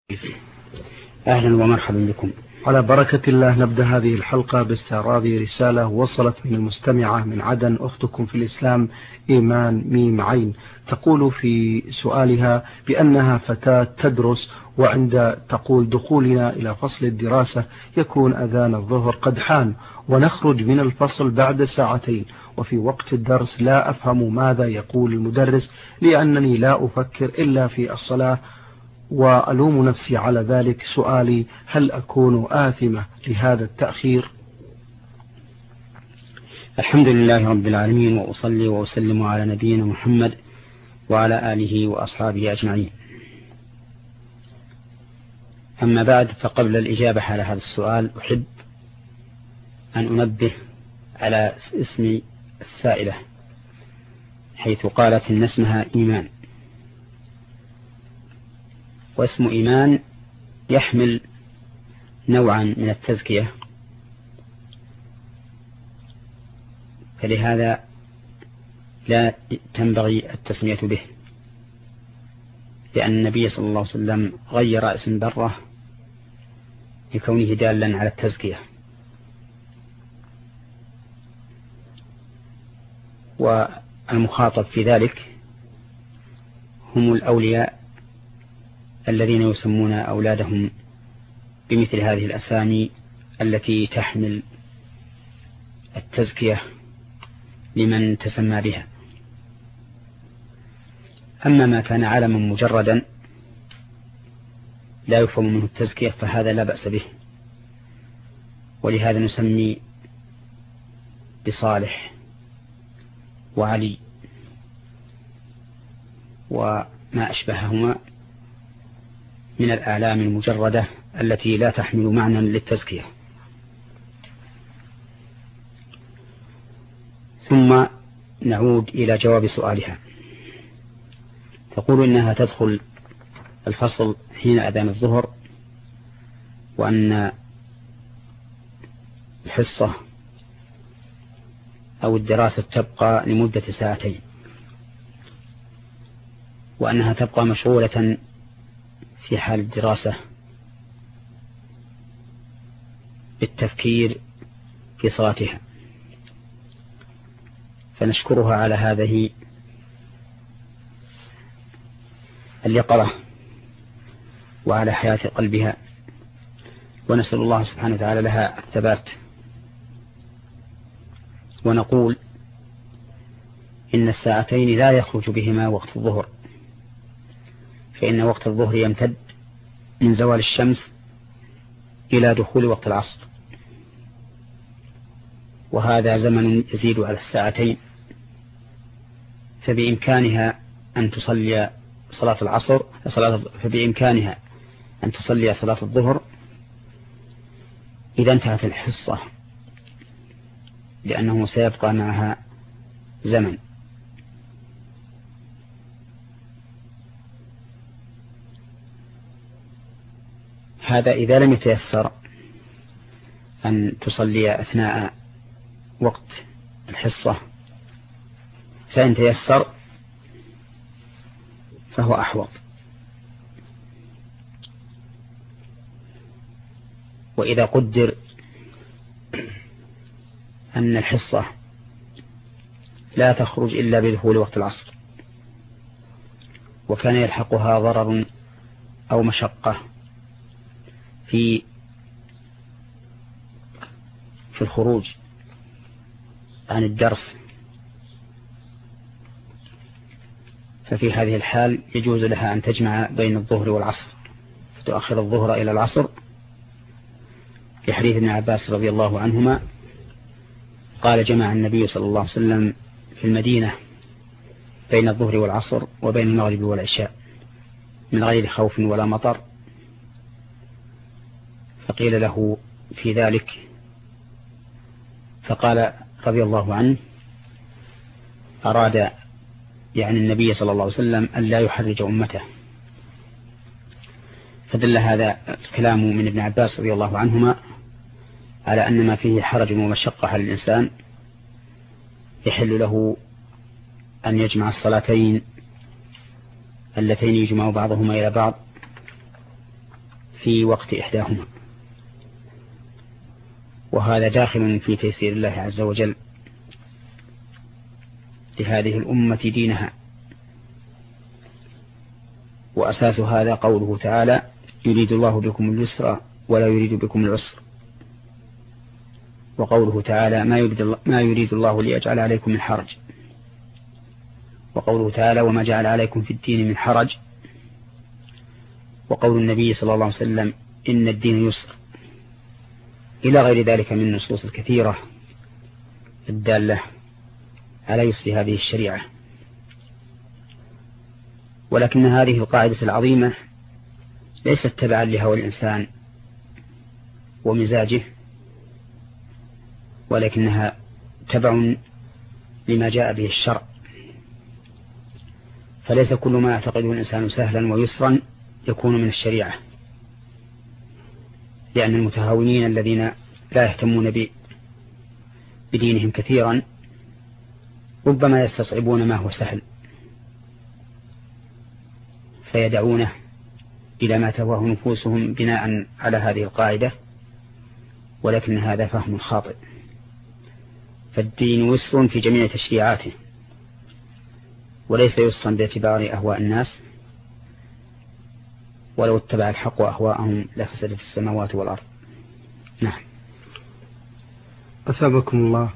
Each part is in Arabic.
أهلا ومرحبا بكم. على بركة الله نبدأ هذه الحلقة باستعراض رسالة وصلت من المستمعة من عدن، أختكم في الإسلام إيمان ميم عين، تقول في سؤالها بأنها فتاة تدرس، وعند تقول دخولنا إلى فصل الدراسة يكون أذان الظهر قد حان، ونخرج من الفصل بعد ساعتين، وفي وقت الدرس لا أفهم ماذا يقول المدرس لأنني لا أفكر إلا في الصلاة وألوم نفسي على ذلك. سؤالي: هل أكون آثمة لهذا التأخير؟ الحمد لله رب العالمين، وأصلي وأسلم على نبينا محمد وعلى آله وأصحابه أجمعين. أما بعد، فقبل الإجابة على هذا السؤال أحب أن أنبه على اسم السائلة، حيث قالت إن اسمها إيمان، واسم إيمان يحمل نوعا من التزكية، فلهذا لا تنبغي التسمية به، لأن النبي صلى الله عليه وسلم غير اسم برة لكونه دالا على التزكية. والمخاطب في ذلك هم الأولياء الذين يسمون أولادهم بمثل هذه الأسامي التي تحمل التزكية لمن تسمى بها. أما ما كان علما مجردا لا يفهم منه التزكية فهذا لا بأس به، ولهذا نسمي بصالح وعلي وما أشبههما من الأعلام المجردة التي لا تحمل معنى للتزكية. ثم نعود إلى جواب سؤالها. تقول إنها تدخل الفصل حين أذان الظهر، وأن الحصة أو الدراسة تبقى لمدة ساعتين، وأنها تبقى مشغولة في حال الدراسة بالتفكير في صلاتها، فنشكرها على هذه اليقظة وعلى حياة قلبها، ونسأل الله سبحانه وتعالى لها الثبات. ونقول إن الساعتين لا يخرج بهما وقت الظهر، فإن وقت الظهر يمتد من زوال الشمس إلى دخول وقت العصر، وهذا زمن يزيد على الساعتين، فبإمكانها أن تصلي صلاة العصر فبإمكانها أن تصلي صلاة الظهر إذا انتهت الحصة، لأنه سيبقى معها زمن. هذا إذا لم يتيسر أن تصلي أثناء وقت الحصة، فإن تيسر فهو أحوط. وإذا قدر أن الحصة لا تخرج إلا بدخول وقت العصر، وكان يلحقها ضرر أو مشقة في الخروج عن الدرس، ففي هذه الحال يجوز لها أن تجمع بين الظهر والعصر، فتؤخر الظهر إلى العصر، في حديث ابن عباس رضي الله عنهما قال: جمع النبي صلى الله عليه وسلم في المدينة بين الظهر والعصر وبين المغرب والعشاء من غير خوف ولا مطر. فقيل له في ذلك، فقال رضي الله عنه: أراد يعني النبي صلى الله عليه وسلم أن لا يحرج أمته. فدل هذا الكلام من ابن عباس رضي الله عنهما على أن ما فيه حرج ومشقة على الإنسان يحل له أن يجمع الصلاتين اللتين يجمع بعضهما إلى بعض في وقت إحداهما، وهذا داخل في تيسير الله عز وجل لهذه الأمة دينها. وأساس هذا قوله تعالى: يريد الله بكم اليسر ولا يريد بكم العسر. وقوله تعالى: ما يريد الله ليجعل عليكم من حرج. وقوله تعالى: وما جعل عليكم في الدين من حرج. وقول النبي صلى الله عليه وسلم: إن الدين يسر، إلى غير ذلك من النصوص الكثيرة الدالة على يسر هذه الشريعة. ولكن هذه القاعدة العظيمة ليست تبعا لهوى الإنسان ومزاجه، ولكنها تبع لما جاء به الشرع. فليس كل ما يعتقده الإنسان سهلا ويسرا يكون من الشريعة، لأن المتهاونين الذين لا يهتمون بدينهم كثيرا ربما يستصعبون ما هو سهل فيدعونه إلى ما تهواه نفوسهم بناء على هذه القاعدة، ولكن هذا فهم خاطئ. فالدين يسر في جميع تشريعاته، وليس يسرا باعتبار أهواء الناس، ولو اتبع الحق أهواءهم لفسدت السماوات والأرض. نعم. أثابكم الله.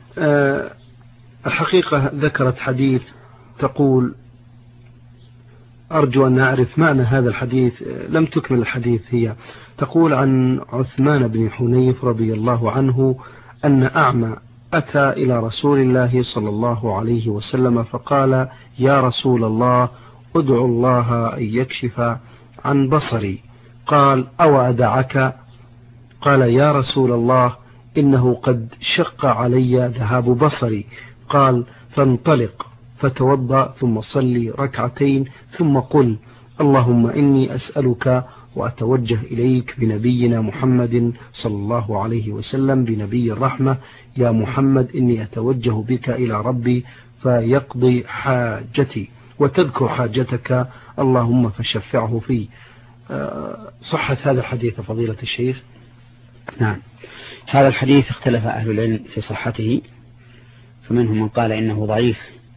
الحقيقة ذكرت حديث تقول: أرجو أن أعرف معنى هذا الحديث. لم تكمل الحديث. هي تقول عن عثمان بن حنيف رضي الله عنه أن أعمى أتى إلى رسول الله صلى الله عليه وسلم فقال: يا رسول الله، أدعو الله أن يكشف عن بصري. قال: أو أدعك؟ قال: يا رسول الله، إنه قد شق علي ذهاب بصري. قال: فانطلق فتوضأ ثم صلي ركعتين ثم قل: اللهم إني أسألك وأتوجه إليك بنبينا محمد صلى الله عليه وسلم بنبي الرحمة، يا محمد إني أتوجه بك إلى ربي فيقضي حاجتي، وتذكر حاجتك اللهم فشفعه في. صحة هذا الحديث فضيلة الشيخ؟ نعم، هذا الحديث اختلف أهل العلم في صحته، فمنهم من قال إنه ضعيف،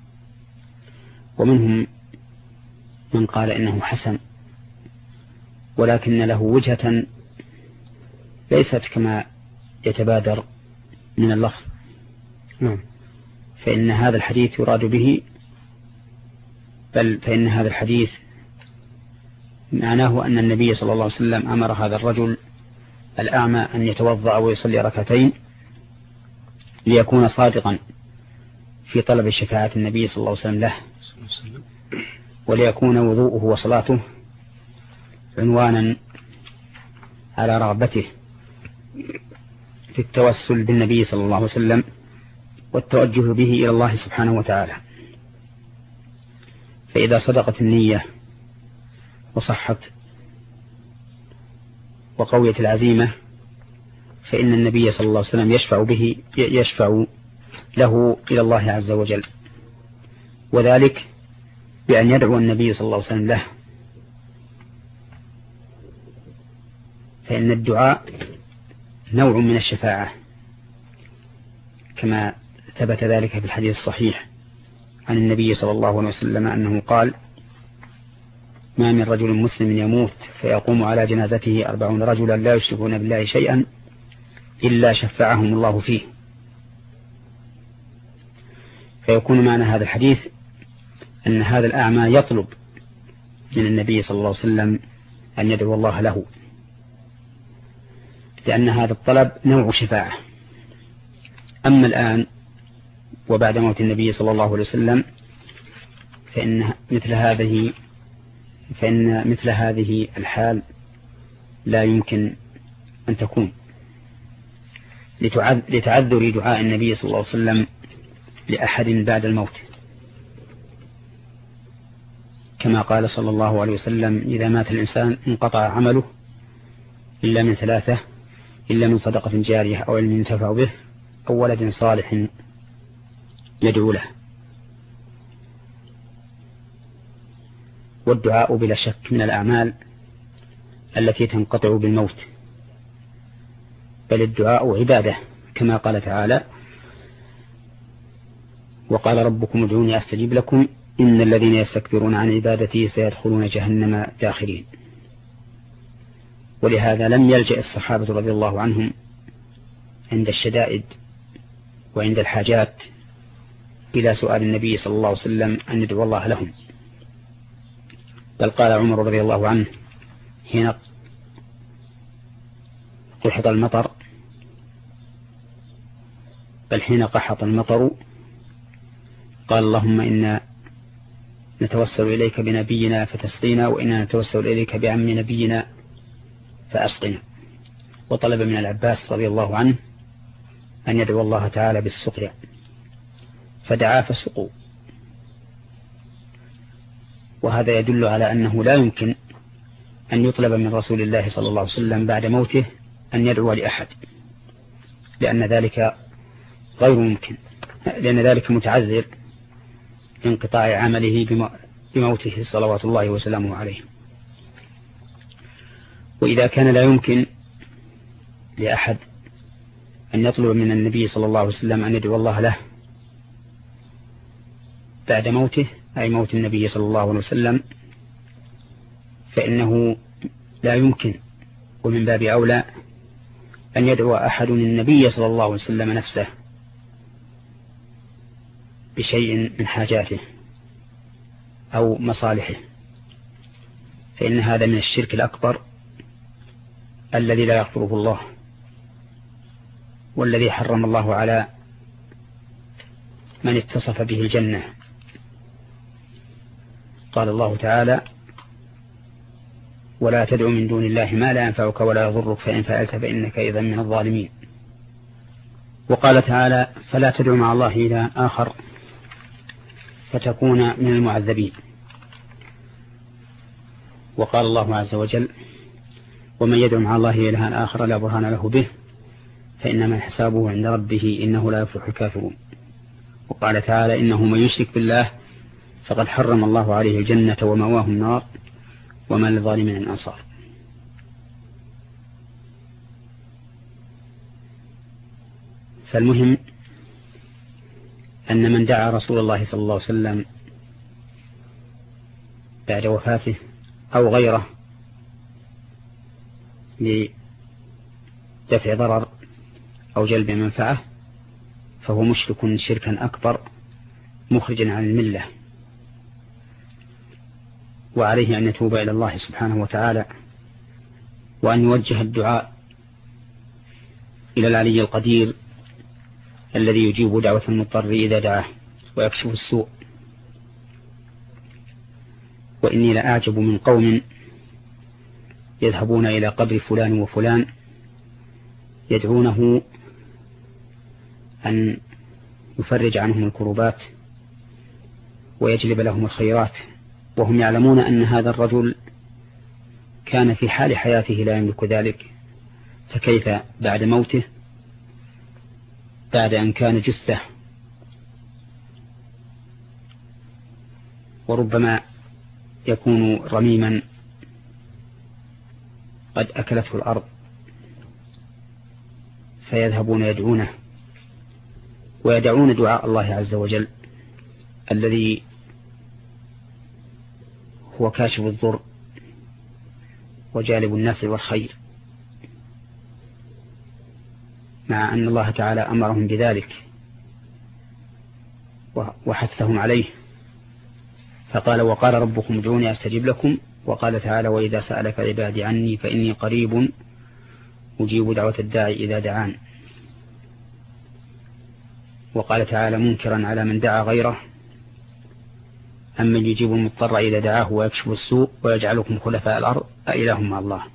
ومنهم من قال إنه حسن، ولكن له وجهة ليست كما يتبادر من اللفظ. نعم. فإن هذا الحديث يراد به، بل فإن هذا الحديث معناه أن النبي صلى الله عليه وسلم أمر هذا الرجل الأعمى أن يتوضأ ويصلي ركعتين ليكون صادقا في طلب شفاعة النبي صلى الله عليه وسلم له، وليكون وضوءه وصلاته عنوانا على رغبته في التوسل بالنبي صلى الله عليه وسلم والتوجه به إلى الله سبحانه وتعالى. فإذا صدقت النية وصحت وقوية العزيمة فإن النبي صلى الله عليه وسلم يشفع له إلى الله عز وجل، وذلك بأن يدعو النبي صلى الله عليه وسلم له. فإن الدعاء نوع من الشفاعة كما ثبت ذلك في الحديث الصحيح عن النبي صلى الله عليه وسلم أنه قال: ما من رجل مسلم يموت فيقوم على جنازته 40 رجلا لا يشركون بالله شيئا إلا شفعهم الله فيه. فيكون معنى هذا الحديث أن هذا الأعمى يطلب من النبي صلى الله عليه وسلم أن يدعو الله له، لأن هذا الطلب نوع شفاعة. أما الآن وبعد موت النبي صلى الله عليه وسلم فإن مثل هذه الحال لا يمكن أن تكون لتعذر دعاء النبي صلى الله عليه وسلم لأحد بعد الموت، كما قال صلى الله عليه وسلم: إذا مات الإنسان انقطع عمله إلا من 3: إلا من صدقة جارية أو علم ينتفع به أو ولد صالح يدعو له. والدعاء بلا شك من الأعمال التي تنقطع بالموت، بل الدعاء عبادة كما قال تعالى: وقال ربكم ادعوني أستجب لكم إن الذين يستكبرون عن عبادتي سيدخلون جهنم داخرين. ولهذا لم يلجأ الصحابة رضي الله عنهم عند الشدائد وعند الحاجات إلى سؤال النبي صلى الله عليه وسلم أن يدعو الله لهم، بل قال عمر رضي الله عنه حين قحط المطر حين قحط المطر قال: اللهم إنا نتوسل إليك بنبينا فتسقينا، وإنا نتوسل إليك بعم نبينا فأسقنا. وطلب من العباس رضي الله عنه أن يدعو الله تعالى بالسقيا، فدعا فسقوا. وهذا يدل على أنه لا يمكن أن يطلب من رسول الله صلى الله عليه وسلم بعد موته أن يدعو لأحد، لأن ذلك غير ممكن، لأن ذلك متعذر لانقطاع عمله بموته صلوات الله وسلامه عليه. وإذا كان لا يمكن لأحد أن يطلب من النبي صلى الله عليه وسلم أن يدعو الله له بعد موته، أي موت النبي صلى الله عليه وسلم، فإنه لا يمكن ومن باب أولى أن يدعو أحد النبي صلى الله عليه وسلم نفسه بشيء من حاجاته أو مصالحه، فإن هذا من الشرك الأكبر الذي لا يغفره الله، والذي حرم الله على من اتصف به الجنة. قال الله تعالى: ولا تدع من دون الله ما لا ينفعك ولا يضرك فإن فعلت فإنك إذا من الظالمين. وقال تعالى: فلا تدع مع الله إلها آخر فتكون من المعذبين. وقال الله عز وجل: ومن يدع مع الله إلها آخر لا برهان له به فإنما حسابه عند ربه إنه لا يفلح الكافرون. وقال تعالى: إنه من يشرك بالله فقد حرم الله عليه الجنة ومأواه النار وما للظالمين من أنصار. فالمهم أن من دعا رسول الله صلى الله عليه وسلم بعد وفاته أو غيره لدفع ضرر أو جلب منفعة فهو مشرك شركا أكبر مخرجا عن الملة، وعليه أن يتوب إلى الله سبحانه وتعالى، وأن يوجه الدعاء إلى العلي القدير الذي يجيب دعوة المضطر إذا دعاه ويكشف السوء. وإني لأعجب من قوم يذهبون إلى قبر فلان وفلان يدعونه أن يفرج عنهم الكروبات ويجلب لهم الخيرات، وهم يعلمون أن هذا الرجل كان في حال حياته لا يملك ذلك، فكيف بعد موته بعد أن كان جثة وربما يكون رميما قد أكلته الأرض، فيذهبون يدعونه ويدعون دعاء الله عز وجل الذي هو كاشف الضر وجالب النفع والخير، مع أن الله تعالى أمرهم بذلك وحثهم عليه، فقال: وقال ربكم ادعوني أستجب لكم. وقال تعالى: وإذا سألك عبادي عني فإني قريب أجيب دعوة الداعي إذا دعان. وقال تعالى منكرا على من دعا غيره: أمن يجيب المضطر إذا دعاه ويكشف السوء ويجعلكم خلفاء الأرض أإله مع الله.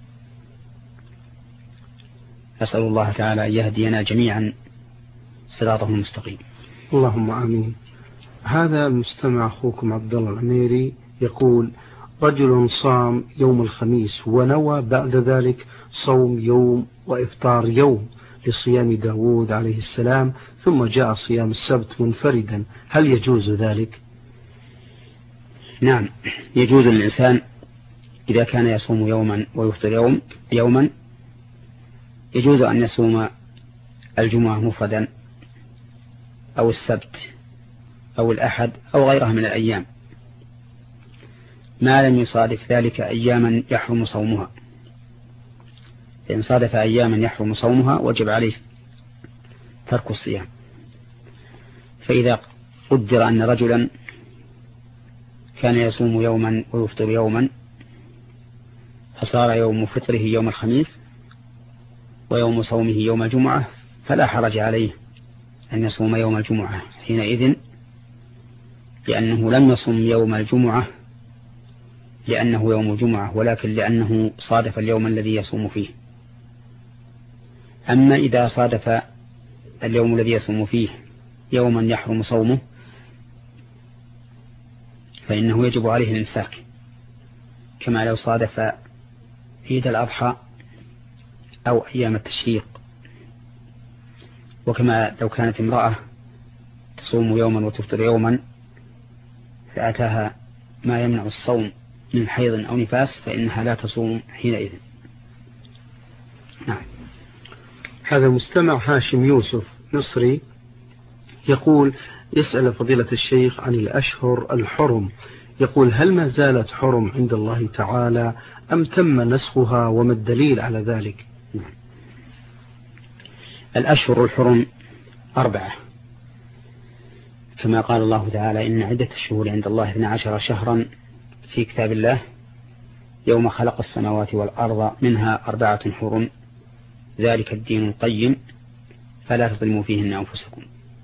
أسأل الله تعالى أن يهدينا جميعا صراطه المستقيم. اللهم آمين. هذا المستمع أخوكم عبد الله العميري يقول: رجل صام يوم الخميس ونوى بعد ذلك صوم يوم وإفطار يوم لصيام داود عليه السلام، ثم جاء صيام السبت منفردا، هل يجوز ذلك؟ نعم، يجوز للإنسان إذا كان يصوم يوما ويفطر يوما يجوز أن يصوم الجمعة مفردا أو السبت أو الأحد أو غيرها من الأيام ما لم يصادف ذلك أياما يحرم صومها. إن صادف أياما يحرم صومها وجب عليه ترك الصيام. فإذا قدر أن رجلا كان يصوم يوما ويفطر يوما فصار يوم فطره يوم الخميس ويوم صومه يوم الجمعة فلا حرج عليه أن يصوم يوم الجمعة حينئذ، لأنه لم يصوم يوم الجمعة لأنه يوم الجمعة ولكن لأنه صادف اليوم الذي يصوم فيه. أما إذا صادف اليوم الذي يصوم فيه يوما يحرم صومه فإنه يجب عليه الإمساك، كما لو صادف عيد الأضحى أو أيام التشريق، وكما لو كانت امرأة تصوم يوما وتفطر يوما فأتاها ما يمنع الصوم من حيض أو نفاس فإنها لا تصوم حينئذ. نعم. هذا مستمع هاشم يوسف مصري يقول يسأل فضيلة الشيخ عن الأشهر الحرم، يقول هل ما زالت حرم عند الله تعالى أم تم نسخها وما الدليل على ذلك؟ الأشهر الحرم 4 كما قال الله تعالى إن عدة الشهور عند الله 12 شهرا في كتاب الله يوم خلق السماوات والأرض منها 4 حرم ذلك الدين القيم فلا تظلموا فيهن أنفسكم.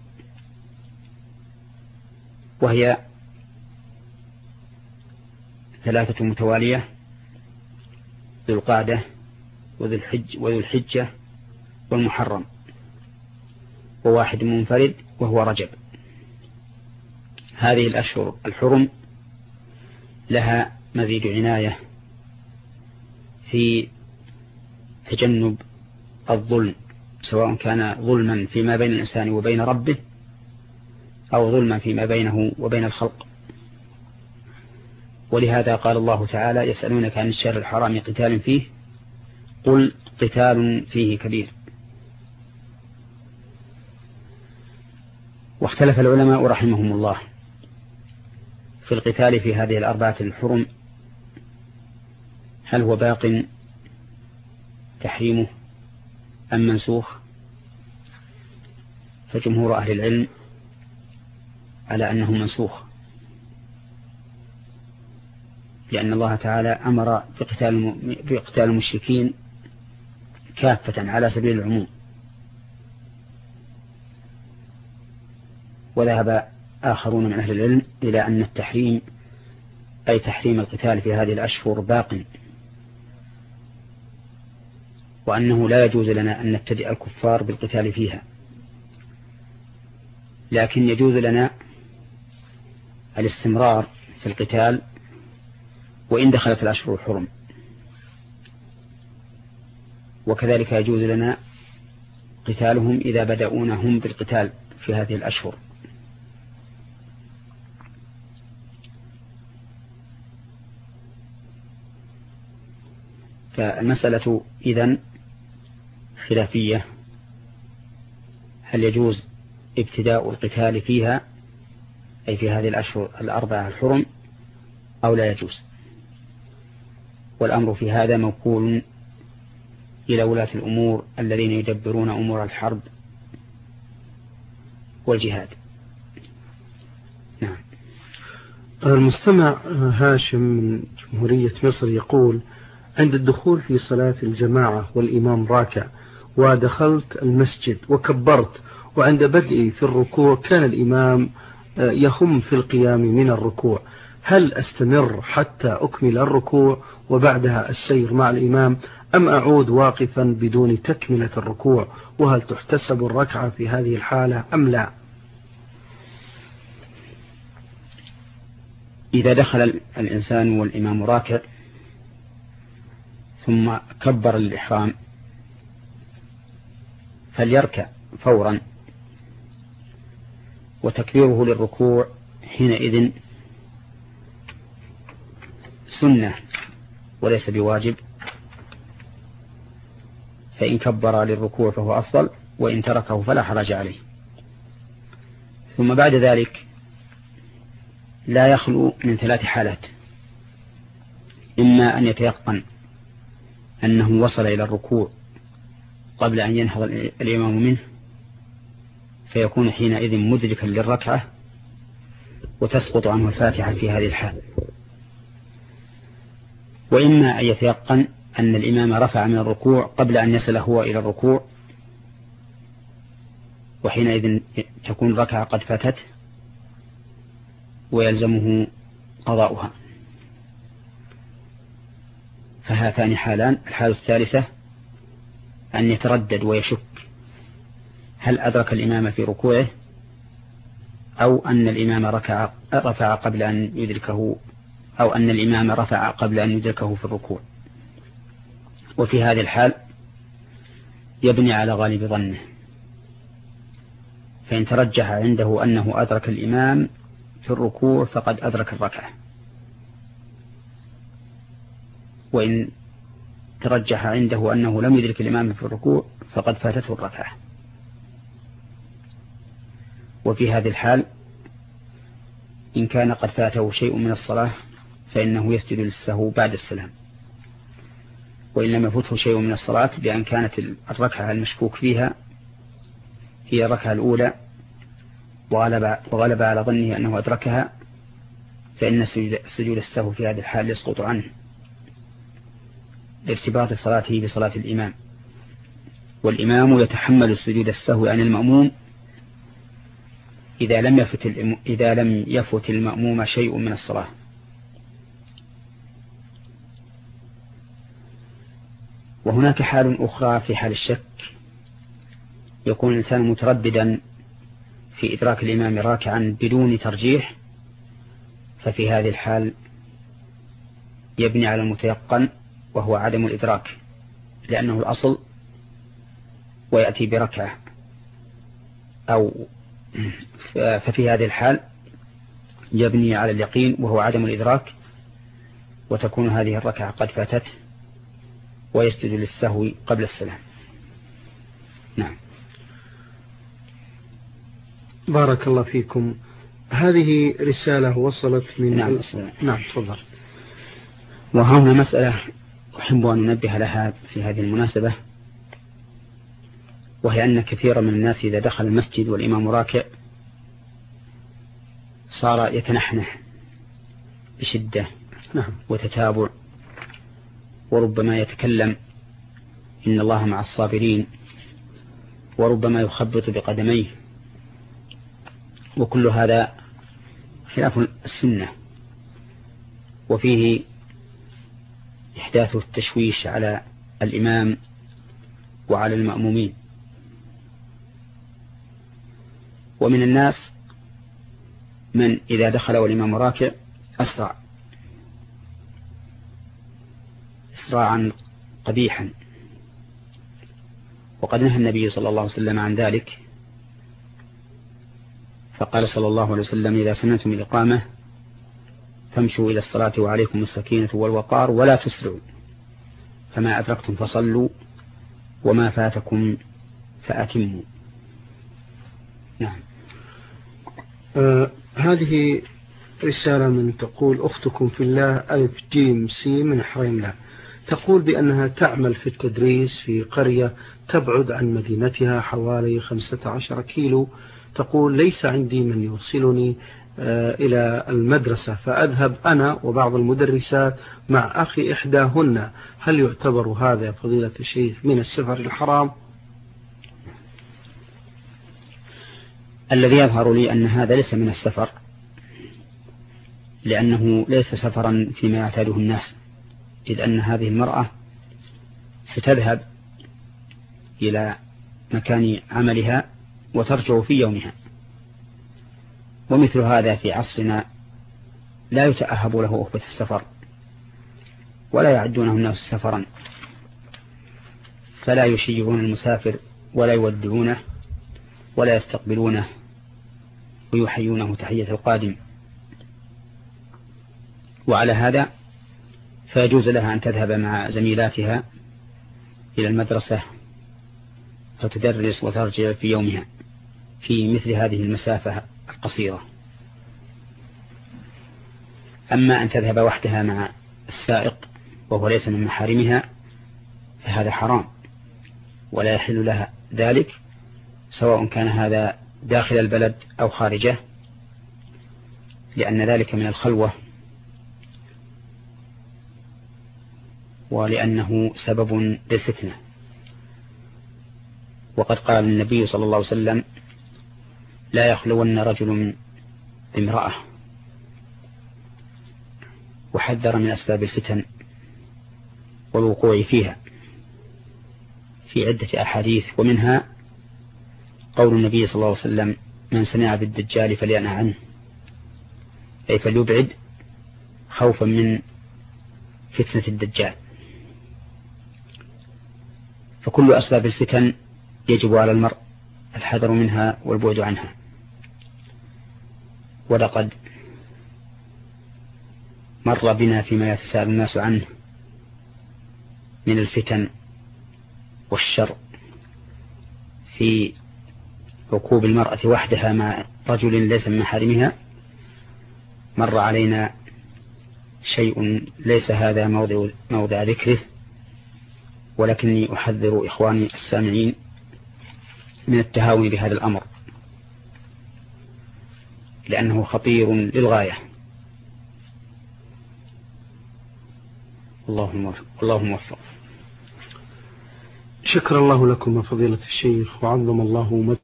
وهي 3 متوالية ذو القعدة وذو الحجة والمحرم، وواحد منفرد وهو رجب. هذه الأشهر الحرم لها مزيد عناية في تجنب الظلم، سواء كان ظلما فيما بين الإنسان وبين ربه أو ظلما فيما بينه وبين الخلق. ولهذا قال الله تعالى يسألونك عن الشهر الحرام قتال فيه قل قتال فيه كبير. واختلف العلماء رحمهم الله في القتال في هذه 4 الحرم، هل هو باق تحريمه أم منسوخ؟ فجمهور أهل العلم على أنه منسوخ، لأن الله تعالى أمر بقتال المشركين كافة على سبيل العموم. وذهب آخرون من أهل العلم إلى أن التحريم أي تحريم القتال في هذه الأشهر باق، وأنه لا يجوز لنا أن نبتدئ الكفار بالقتال فيها، لكن يجوز لنا الاستمرار في القتال وإن دخلت الأشهر الحرم، وكذلك يجوز لنا قتالهم إذا بدأونهم بالقتال في هذه الأشهر. فالمسألة إذن خلافية، هل يجوز ابتداء القتال فيها أي في هذه الأشهر 4 الحرم أو لا يجوز؟ والأمر في هذا موكول إلى ولاة الأمور الذين يدبرون أمور الحرب والجهاد. نعم. المستمع هاشم من جمهورية مصر يقول عند الدخول في صلاة الجماعة والإمام راكع ودخلت المسجد وكبرت، وعند بدئي في الركوع كان الإمام يهم في القيام من الركوع، هل أستمر حتى أكمل الركوع وبعدها السير مع الإمام أم أعود واقفا بدون تكملة الركوع؟ وهل تحتسب الركعة في هذه الحالة أم لا؟ إذا دخل الإنسان والإمام راكع ثم كبر الإحرام فليركع فورا، وتكبيره للركوع حينئذ سنة وليس بواجب، فإن كبر للركوع فهو أفضل، وإن تركه فلا حرج عليه. ثم بعد ذلك لا يخلو من 3 حالات: إما أن يتيقن أنه وصل إلى الركوع قبل أن ينهض الإمام منه، فيكون حينئذ مدركا للركعة وتسقط عنه الفاتحة في هذه الحال. وإما أن يتيقن أن الإمام رفع من الركوع قبل أن يصل هو إلى الركوع، وحينئذ تكون الركعة قد فاتت ويلزمه قضاؤها. فهاتان حالان. الحالة الثالثة أن يتردد ويشك هل أدرك الإمام في ركوعه أو أن الإمام رفع قبل أن يدركه، أو أن الإمام رفع قبل أن يدركه في الركوع. وفي هذه الحال يبني على غالب ظنه، فإن ترجح عنده أنه أدرك الإمام في الركوع فقد أدرك الركعة، وإن ترجح عنده أنه لم يدرك الإمام في الركوع فقد فاتته الركعة. وفي هذه الحال إن كان قد فاته شيء من الصلاة فإنه يسجد للسهو بعد السلام، وإن لم يفته شيء من الصلاة بأن كانت الركعة المشكوك فيها هي الركعة الأولى وغلب على ظنه أنه أدركها، فإن سجود السهو في هذه الحال يسقط عنه لارتباط صلاته بصلاة الإمام، والإمام يتحمل السجود السهو عن المأموم إذا لم يفت المأموم شيء من الصلاة. وهناك حال أخرى في حال الشك، يكون الإنسان مترددا في إدراك الإمام راكعا بدون ترجيح، ففي هذه الحال يبني على المتيقن وهو عدم الإدراك لأنه الأصل، ويأتي بركعة، ففي هذه الحال يبني على اليقين وهو عدم الإدراك، وتكون هذه الركعة قد فاتت ويسجد للسهو قبل السلام. نعم. بارك الله فيكم. هذه رسالة وصلت من نعم تفضل. وهنا مسألة أحب أن ننبه لها في هذه المناسبة، وهي أن كثيرا من الناس إذا دخل المسجد والإمام راكع صار يتنحنح بشدة وتتابع، وربما يتكلم إن الله مع الصابرين، وربما يخبط بقدميه، وكل هذا خلاف السنة، وفيه إحداث التشويش على الإمام وعلى المأمومين. ومن الناس من إذا دخل والإمام راكع أسرع إسراعا قبيحا، وقد نهى النبي صلى الله عليه وسلم عن ذلك، فقال صلى الله عليه وسلم: إذا سمعتم الإقامة فامشوا إلى الصلاة وعليكم السكينة والوقار ولا تسرعوا، فما أدركتم فصلوا وما فاتكم فأتموا. نعم. هذه رسالة من تقول أختكم في الله ألف جيم سي من حريملة، تقول بأنها تعمل في التدريس في قرية تبعد عن مدينتها حوالي 15 كيلو. تقول: ليس عندي من يوصلني إلى المدرسة، فأذهب أنا وبعض المدرسات مع أخي إحداهن، هل يعتبر هذا فضيلة الشيخ من السفر الحرام؟ الذي يظهر لي أن هذا ليس من السفر، لأنه ليس سفرا فيما يعتاده الناس، إذ أن هذه المرأة ستذهب إلى مكان عملها وترجع في يومها، ومثل هذا في عصرنا لا يتأهب له أخوة السفر ولا يعدونه الناس سفرا، فلا يشيعون المسافر ولا يودعونه ولا يستقبلونه ويحيونه تحية القادم. وعلى هذا فيجوز لها أن تذهب مع زميلاتها إلى المدرسة فتدرس وترجع في يومها في مثل هذه المسافة القصيرة. أما أن تذهب وحدها مع السائق وهو ليس من محارمها فهذا حرام، ولا يحل لها ذلك، سواء كان هذا داخل البلد أو خارجه، لأن ذلك من الخلوة، ولأنه سبب للفتنة. وقد قال النبي صلى الله عليه وسلم: لا يخلون رجل بامرأة، وحذر من أسباب الفتن والوقوع فيها في عدة أحاديث، ومنها قول النبي صلى الله عليه وسلم: من سمع بالدجال فلينأ عنه، أي فليبعد خوفا من فتنة الدجال. فكل أسباب الفتن يجب على المرء الحذر منها والبعد عنها. ولقد مر بنا فيما يتساءل الناس عنه من الفتن والشر في ركوب المرأة وحدها مع رجل ليس من محارمها. مر علينا شيء ليس هذا موضع ذكره، ولكني أحذر إخواني السامعين من التهاون بهذا الأمر، لأنه خطير للغاية. اللهم وفق. شكر الله لكم فضيلة الشيخ، وعظم الله